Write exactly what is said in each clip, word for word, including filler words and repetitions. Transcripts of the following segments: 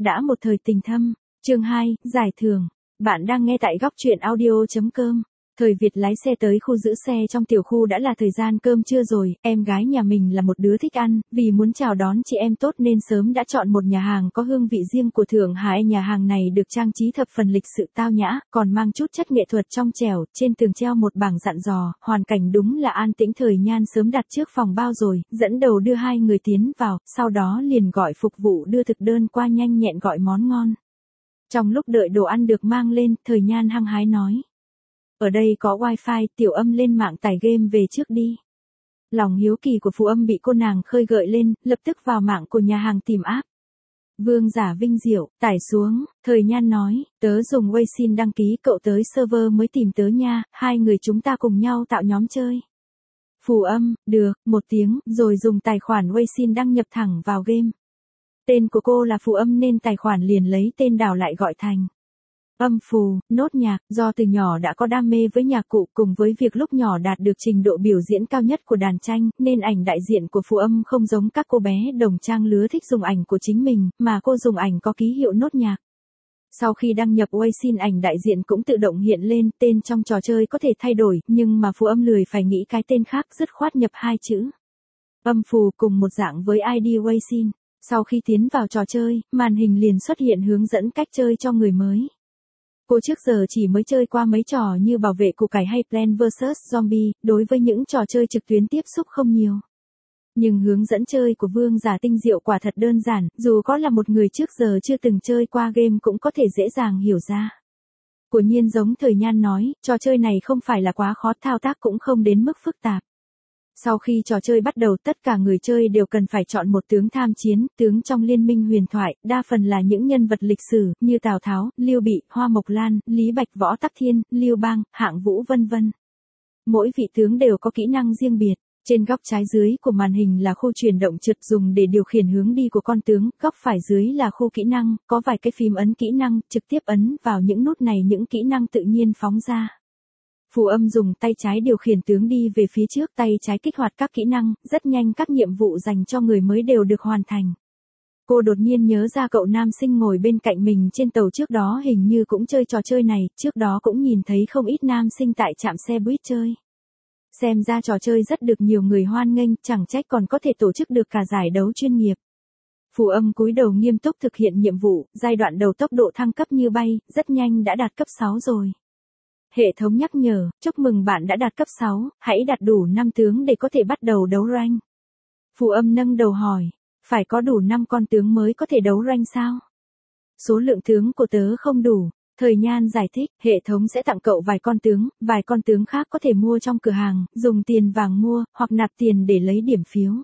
đã một thời tình thâm. Chương hai, giải thưởng. Bạn đang nghe tại góc truyện audio chấm com. Thời Việt lái xe tới khu giữ xe trong tiểu khu đã là thời gian cơm trưa rồi, em gái nhà mình là một đứa thích ăn, vì muốn chào đón chị em tốt nên sớm đã chọn một nhà hàng có hương vị riêng của Thượng Hải. Nhà hàng này được trang trí thập phần lịch sự tao nhã, còn mang chút chất nghệ thuật trong trẻo, trên tường treo một bảng dặn dò, hoàn cảnh đúng là an tĩnh. Thời Nhan sớm đặt trước phòng bao rồi, dẫn đầu đưa hai người tiến vào, sau đó liền gọi phục vụ đưa thực đơn qua nhanh nhẹn gọi món ngon. Trong lúc đợi đồ ăn được mang lên, Thời Nhan hăng hái nói. Ở đây có wifi, Tiểu Âm lên mạng tải game về trước đi. Lòng hiếu kỳ của Phù Âm bị cô nàng khơi gợi lên, lập tức vào mạng của nhà hàng tìm app. Vương Giả Vinh Diệu, tải xuống, Thời Nhan nói, tớ dùng Weixin đăng ký, cậu tới server mới tìm tớ nha, hai người chúng ta cùng nhau tạo nhóm chơi. Phù Âm, được, một tiếng, rồi dùng tài khoản Weixin đăng nhập thẳng vào game. Tên của cô là Phù Âm nên tài khoản liền lấy tên đảo lại gọi thành Âm Phù, nốt nhạc. Do từ nhỏ đã có đam mê với nhạc cụ cùng với việc lúc nhỏ đạt được trình độ biểu diễn cao nhất của đàn tranh, nên ảnh đại diện của Phù Âm không giống các cô bé đồng trang lứa thích dùng ảnh của chính mình, mà cô dùng ảnh có ký hiệu nốt nhạc. Sau khi đăng nhập Weixin, ảnh đại diện cũng tự động hiện lên, tên trong trò chơi có thể thay đổi, nhưng mà Phù Âm lười phải nghĩ cái tên khác, dứt khoát nhập hai chữ Âm Phù cùng một dạng với i đê Weixin. Sau khi tiến vào trò chơi, màn hình liền xuất hiện hướng dẫn cách chơi cho người mới. Cô trước giờ chỉ mới chơi qua mấy trò như bảo vệ củ cải hay Plants versus. Zombie, đối với những trò chơi trực tuyến tiếp xúc không nhiều. Nhưng hướng dẫn chơi của Vương Giả tinh diệu quả thật đơn giản, dù có là một người trước giờ chưa từng chơi qua game cũng có thể dễ dàng hiểu ra. Quả nhiên giống Thời Nhan nói, trò chơi này không phải là quá khó, thao tác cũng không đến mức phức tạp. Sau khi trò chơi bắt đầu, tất cả người chơi đều cần phải chọn một tướng tham chiến, tướng trong Liên minh huyền thoại, đa phần là những nhân vật lịch sử, như Tào Tháo, Lưu Bị, Hoa Mộc Lan, Lý Bạch, Võ Tắc Thiên, Lưu Bang, Hạng Vũ vân vân. Mỗi vị tướng đều có kỹ năng riêng biệt. Trên góc trái dưới của màn hình là khu chuyển động trượt dùng để điều khiển hướng đi của con tướng, góc phải dưới là khu kỹ năng, có vài cái phím ấn kỹ năng, trực tiếp ấn vào những nút này những kỹ năng tự nhiên phóng ra. Phù Âm dùng tay trái điều khiển tướng đi về phía trước, tay trái kích hoạt các kỹ năng, rất nhanh các nhiệm vụ dành cho người mới đều được hoàn thành. Cô đột nhiên nhớ ra cậu nam sinh ngồi bên cạnh mình trên tàu trước đó hình như cũng chơi trò chơi này, trước đó cũng nhìn thấy không ít nam sinh tại trạm xe buýt chơi. Xem ra trò chơi rất được nhiều người hoan nghênh, chẳng trách còn có thể tổ chức được cả giải đấu chuyên nghiệp. Phù Âm cúi đầu nghiêm túc thực hiện nhiệm vụ, giai đoạn đầu tốc độ thăng cấp như bay, rất nhanh đã đạt cấp sáu rồi. Hệ thống nhắc nhở, chúc mừng bạn đã đạt cấp sáu, hãy đạt đủ năm tướng để có thể bắt đầu đấu rank. Phù Âm nâng đầu hỏi, phải có đủ năm con tướng mới có thể đấu rank sao? Số lượng tướng của tớ không đủ. Thời Nhan giải thích, hệ thống sẽ tặng cậu vài con tướng, vài con tướng khác có thể mua trong cửa hàng, dùng tiền vàng mua, hoặc nạp tiền để lấy điểm phiếu.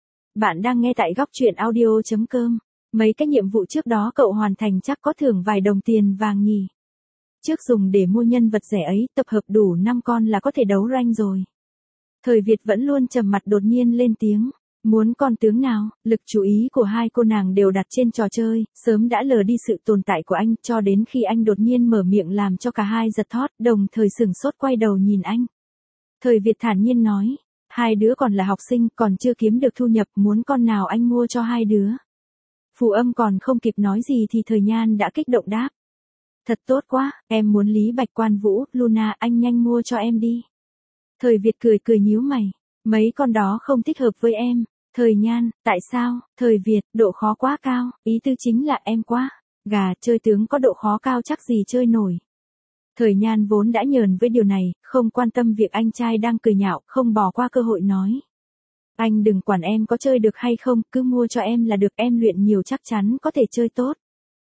Bạn đang nghe tại góc truyện audio chấm com. Mấy cái nhiệm vụ trước đó cậu hoàn thành chắc có thưởng vài đồng tiền vàng nhỉ. Trước dùng để mua nhân vật rẻ ấy, tập hợp đủ năm con là có thể đấu rank rồi. Thời Việt vẫn luôn trầm mặt đột nhiên lên tiếng. Muốn con tướng nào? Lực chú ý của hai cô nàng đều đặt trên trò chơi, sớm đã lờ đi sự tồn tại của anh, cho đến khi anh đột nhiên mở miệng làm cho cả hai giật thót, đồng thời sửng sốt quay đầu nhìn anh. Thời Việt thản nhiên nói, hai đứa còn là học sinh, còn chưa kiếm được thu nhập, muốn con nào anh mua cho hai đứa. Phù Âm còn không kịp nói gì thì Thời Nhan đã kích động đáp. Thật tốt quá, em muốn Lý Bạch, Quan Vũ, Luna, anh nhanh mua cho em đi. Thời Việt cười cười nhíu mày, mấy con đó không thích hợp với em. Thời Nhan, tại sao? Thời Việt, độ khó quá cao, ý tư chính là em quá. Gà, chơi tướng có độ khó cao chắc gì chơi nổi. Thời Nhan vốn đã nhờn với điều này, không quan tâm việc anh trai đang cười nhạo, không bỏ qua cơ hội nói. Anh đừng quản em có chơi được hay không, cứ mua cho em là được, em luyện nhiều chắc chắn có thể chơi tốt.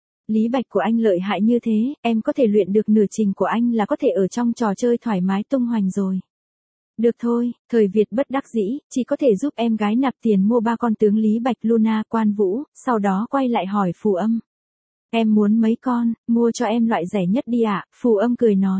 Lý Bạch của anh lợi hại như thế, em có thể luyện được nửa trình của anh là có thể ở trong trò chơi thoải mái tung hoành rồi. Được thôi, Thời Việt bất đắc dĩ, chỉ có thể giúp em gái nạp tiền mua ba con tướng Lý Bạch, Luna, Quan Vũ, sau đó quay lại hỏi Phù Âm. Em muốn mấy con, mua cho em loại rẻ nhất đi ạ, Phù Âm cười nói.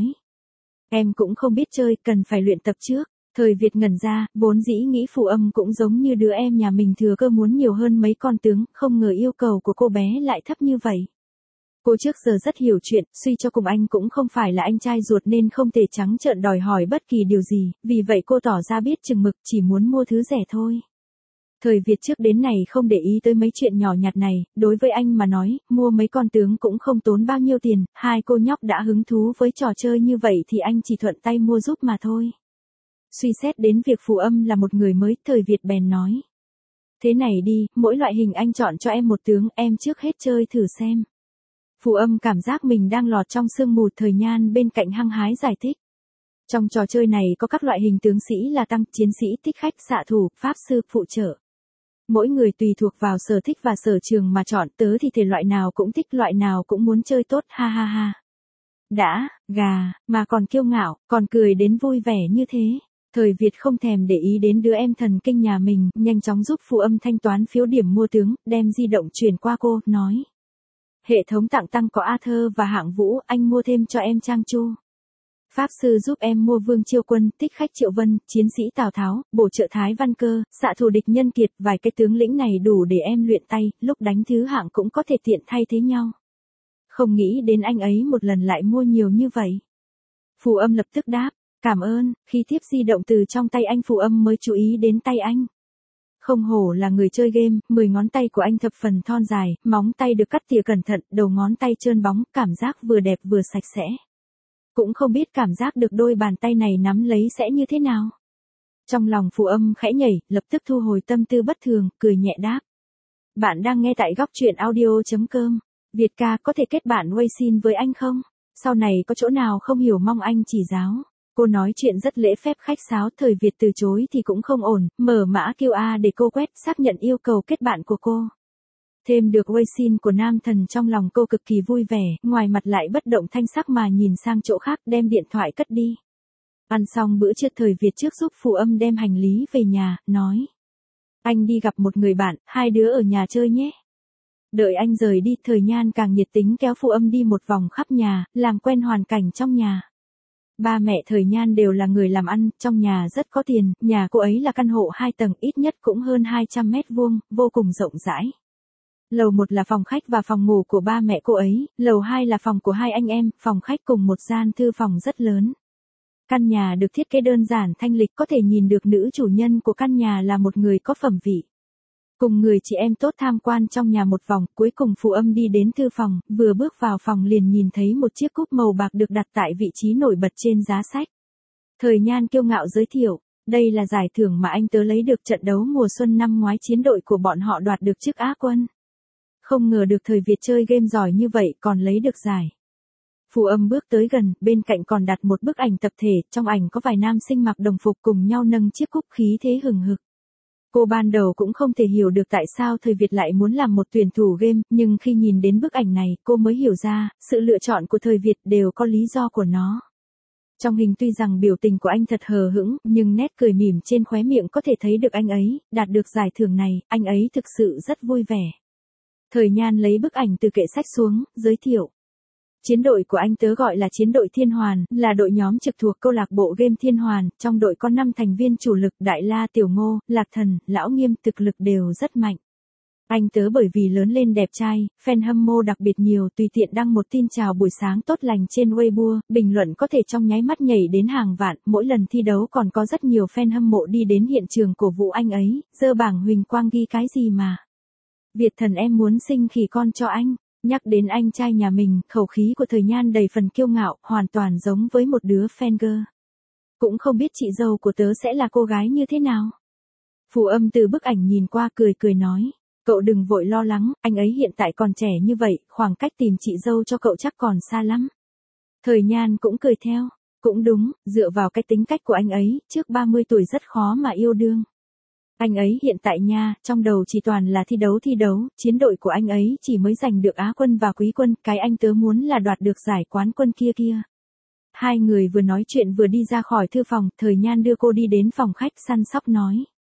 Em cũng không biết chơi, cần phải luyện tập trước. Thời Việt ngẩn ra, vốn dĩ nghĩ Phù Âm cũng giống như đứa em nhà mình thừa cơ muốn nhiều hơn mấy con tướng, không ngờ yêu cầu của cô bé lại thấp như vậy. Cô trước giờ rất hiểu chuyện, suy cho cùng anh cũng không phải là anh trai ruột nên không thể trắng trợn đòi hỏi bất kỳ điều gì, vì vậy cô tỏ ra biết chừng mực, chỉ muốn mua thứ rẻ thôi. Thời Việt trước đến này không để ý tới mấy chuyện nhỏ nhặt này, đối với anh mà nói, mua mấy con tướng cũng không tốn bao nhiêu tiền, hai cô nhóc đã hứng thú với trò chơi như vậy thì anh chỉ thuận tay mua giúp mà thôi. Suy xét đến việc Phù Âm là một người mới, Thời Việt bèn nói. Thế này đi, mỗi loại hình anh chọn cho em một tướng, em trước hết chơi thử xem. Phù Âm cảm giác mình đang lọt trong sương mù, Thời Nhan bên cạnh hăng hái giải thích. Trong trò chơi này có các loại hình tướng sĩ là tăng, chiến sĩ, thích khách, xạ thủ, pháp sư, phụ trợ. Mỗi người tùy thuộc vào sở thích và sở trường mà chọn, tớ thì thể loại nào cũng thích, loại nào cũng muốn chơi tốt, ha ha ha. Đã, gà, mà còn kiêu ngạo, còn cười đến vui vẻ như thế. Thời Việt không thèm để ý đến đứa em thần kinh nhà mình, nhanh chóng giúp Phù Âm thanh toán phiếu điểm mua tướng, đem di động chuyển qua cô, nói. Hệ thống tặng tăng có A Thơ và Hạng Vũ, anh mua thêm cho em Trang Chu. Pháp sư giúp em mua Vương Chiêu Quân, thích khách Triệu Vân, chiến sĩ Tào Tháo, bổ trợ Thái Văn Cơ, xạ thủ địch Nhân Kiệt, vài cái tướng lĩnh này đủ để em luyện tay, lúc đánh thứ hạng cũng có thể tiện thay thế nhau. Không nghĩ đến anh ấy một lần lại mua nhiều như vậy. Phù Âm lập tức đáp, cảm ơn, khi tiếp di động từ trong tay anh Phù Âm mới chú ý đến tay anh. Không hổ là người chơi game, mười ngón tay của anh thập phần thon dài, móng tay được cắt tỉa cẩn thận, đầu ngón tay trơn bóng, cảm giác vừa đẹp vừa sạch sẽ. Cũng không biết cảm giác được đôi bàn tay này nắm lấy sẽ như thế nào. Trong lòng Phù Âm khẽ nhảy, lập tức thu hồi tâm tư bất thường, cười nhẹ đáp. Bạn đang nghe tại góc truyện audio.com. Việt ca có thể kết bạn Weixin với anh không? Sau này có chỗ nào không hiểu mong anh chỉ giáo. Cô nói chuyện rất lễ phép khách sáo, Thời Việt từ chối thì cũng không ổn, mở mã quy rờ để cô quét xác nhận yêu cầu kết bạn của cô. Thêm được Weixin của nam thần trong lòng cô cực kỳ vui vẻ, ngoài mặt lại bất động thanh sắc mà nhìn sang chỗ khác, đem điện thoại cất đi. Ăn xong bữa trưa, Thời Việt trước giúp Phù Âm đem hành lý về nhà, nói. Anh đi gặp một người bạn, hai đứa ở nhà chơi nhé. Đợi anh rời đi, Thời Nhan càng nhiệt tính kéo Phù Âm đi một vòng khắp nhà, làm quen hoàn cảnh trong nhà. Ba mẹ Thời Nhan đều là người làm ăn, trong nhà rất có tiền, nhà cô ấy là căn hộ hai tầng, ít nhất cũng hơn hai trăm mét vuông, vô cùng rộng rãi. Lầu một là phòng khách và phòng ngủ của ba mẹ cô ấy, lầu hai là phòng của hai anh em, phòng khách cùng một gian thư phòng rất lớn. Căn nhà được thiết kế đơn giản thanh lịch, có thể nhìn được nữ chủ nhân của căn nhà là một người có phẩm vị. Cùng người chị em tốt tham quan trong nhà một vòng, cuối cùng Phù Âm đi đến thư phòng, vừa bước vào phòng liền nhìn thấy một chiếc cúp màu bạc được đặt tại vị trí nổi bật trên giá sách. Thời Nhan kiêu ngạo giới thiệu, đây là giải thưởng mà anh tớ lấy được trận đấu mùa xuân năm ngoái, chiến đội của bọn họ đoạt được chức Á quân. Không ngờ được Thời Việt chơi game giỏi như vậy còn lấy được giải. Phù Âm bước tới gần, bên cạnh còn đặt một bức ảnh tập thể, trong ảnh có vài nam sinh mặc đồng phục cùng nhau nâng chiếc cúp, khí thế hừng hực. Cô ban đầu cũng không thể hiểu được tại sao Thời Việt lại muốn làm một tuyển thủ game, nhưng khi nhìn đến bức ảnh này, cô mới hiểu ra, sự lựa chọn của Thời Việt đều có lý do của nó. Trong hình tuy rằng biểu tình của anh thật hờ hững, nhưng nét cười mỉm trên khóe miệng có thể thấy được anh ấy, đạt được giải thưởng này, anh ấy thực sự rất vui vẻ. Thời Nhan lấy bức ảnh từ kệ sách xuống, giới thiệu. Chiến đội của anh tớ gọi là chiến đội Thiên Hoàn, là đội nhóm trực thuộc câu lạc bộ game Thiên Hoàn, trong đội có năm thành viên chủ lực, Đại La, Tiểu Ngô, Lạc Thần, Lão Nghiêm, thực lực đều rất mạnh. Anh tớ bởi vì lớn lên đẹp trai, fan hâm mộ đặc biệt nhiều, tùy tiện đăng một tin chào buổi sáng tốt lành trên Weibo, bình luận có thể trong nháy mắt nhảy đến hàng vạn, mỗi lần thi đấu còn có rất nhiều fan hâm mộ đi đến hiện trường cổ vũ anh ấy, giơ bảng huỳnh quang ghi cái gì mà. Việt thần em muốn sinh khỉ con cho anh. Nhắc đến anh trai nhà mình, khẩu khí của Thời Nhan đầy phần kiêu ngạo, hoàn toàn giống với một đứa fan girl. Cũng không biết chị dâu của tớ sẽ là cô gái như thế nào. Phù Âm từ bức ảnh nhìn qua cười cười nói, cậu đừng vội lo lắng, anh ấy hiện tại còn trẻ như vậy, khoảng cách tìm chị dâu cho cậu chắc còn xa lắm. Thời Nhan cũng cười theo, cũng đúng, dựa vào cái tính cách của anh ấy, trước ba mươi tuổi rất khó mà yêu đương. Anh ấy hiện tại nha, trong đầu chỉ toàn là thi đấu thi đấu, chiến đội của anh ấy chỉ mới giành được Á quân và Quý quân, cái anh tớ muốn là đoạt được giải quán quân kia kia. Hai người vừa nói chuyện vừa đi ra khỏi thư phòng, Thời Nhan đưa cô đi đến phòng khách, săn sóc nói.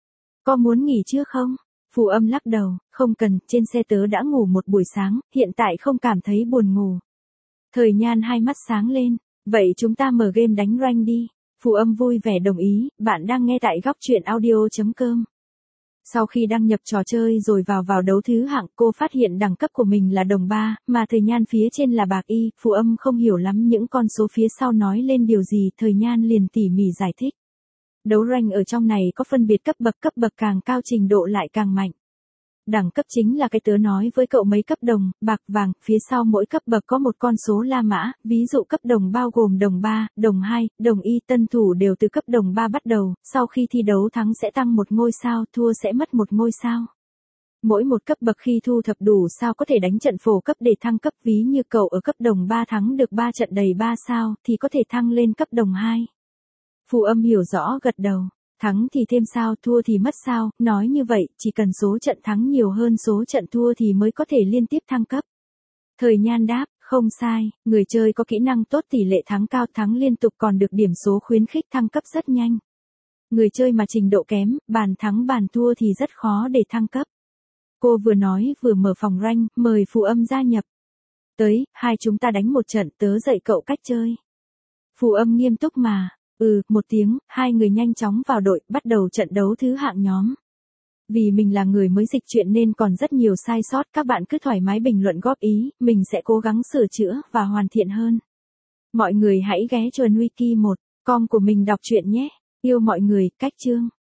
Có muốn nghỉ chưa không? Phù Âm lắc đầu, không cần, trên xe tớ đã ngủ một buổi sáng, hiện tại không cảm thấy buồn ngủ. Thời Nhan hai mắt sáng lên, vậy chúng ta mở game đánh rank đi. Phù Âm vui vẻ đồng ý, bạn đang nghe tại góc truyện audio.com. Sau khi đăng nhập trò chơi rồi vào vào đấu thứ hạng, cô phát hiện đẳng cấp của mình là đồng ba, mà Thời Nhan phía trên là bạc y, Phù Âm không hiểu lắm những con số phía sau nói lên điều gì, Thời Nhan liền tỉ mỉ giải thích. Đấu rank ở trong này có phân biệt cấp bậc, cấp bậc càng cao trình độ lại càng mạnh. Đẳng cấp chính là cái tớ nói với cậu mấy cấp đồng, bạc, vàng, phía sau mỗi cấp bậc có một con số La Mã, ví dụ cấp đồng bao gồm đồng ba, đồng hai, đồng y, tân thủ đều từ cấp đồng ba bắt đầu, sau khi thi đấu thắng sẽ tăng một ngôi sao, thua sẽ mất một ngôi sao. Mỗi một cấp bậc khi thu thập đủ sao có thể đánh trận phổ cấp để thăng cấp, ví như cậu ở cấp đồng ba thắng được ba trận đầy ba sao thì có thể thăng lên cấp đồng hai. Phù Âm hiểu rõ gật đầu. Thắng thì thêm sao, thua thì mất sao, nói như vậy, chỉ cần số trận thắng nhiều hơn số trận thua thì mới có thể liên tiếp thăng cấp. Thời Nhan đáp, không sai, người chơi có kỹ năng tốt tỷ lệ thắng cao, thắng liên tục còn được điểm số khuyến khích thăng cấp rất nhanh. Người chơi mà trình độ kém, bàn thắng bàn thua thì rất khó để thăng cấp. Cô vừa nói vừa mở phòng rank, mời Phù Âm gia nhập. Tới, hai chúng ta đánh một trận, tớ dạy cậu cách chơi. Phù Âm nghiêm túc mà. Ừ, một tiếng, hai người nhanh chóng vào đội, bắt đầu trận đấu thứ hạng nhóm. Vì mình là người mới dịch truyện nên còn rất nhiều sai sót, các bạn cứ thoải mái bình luận góp ý, mình sẽ cố gắng sửa chữa và hoàn thiện hơn. Mọi người hãy ghé chuồn wiki một com của mình đọc truyện nhé. Yêu mọi người, cách chương.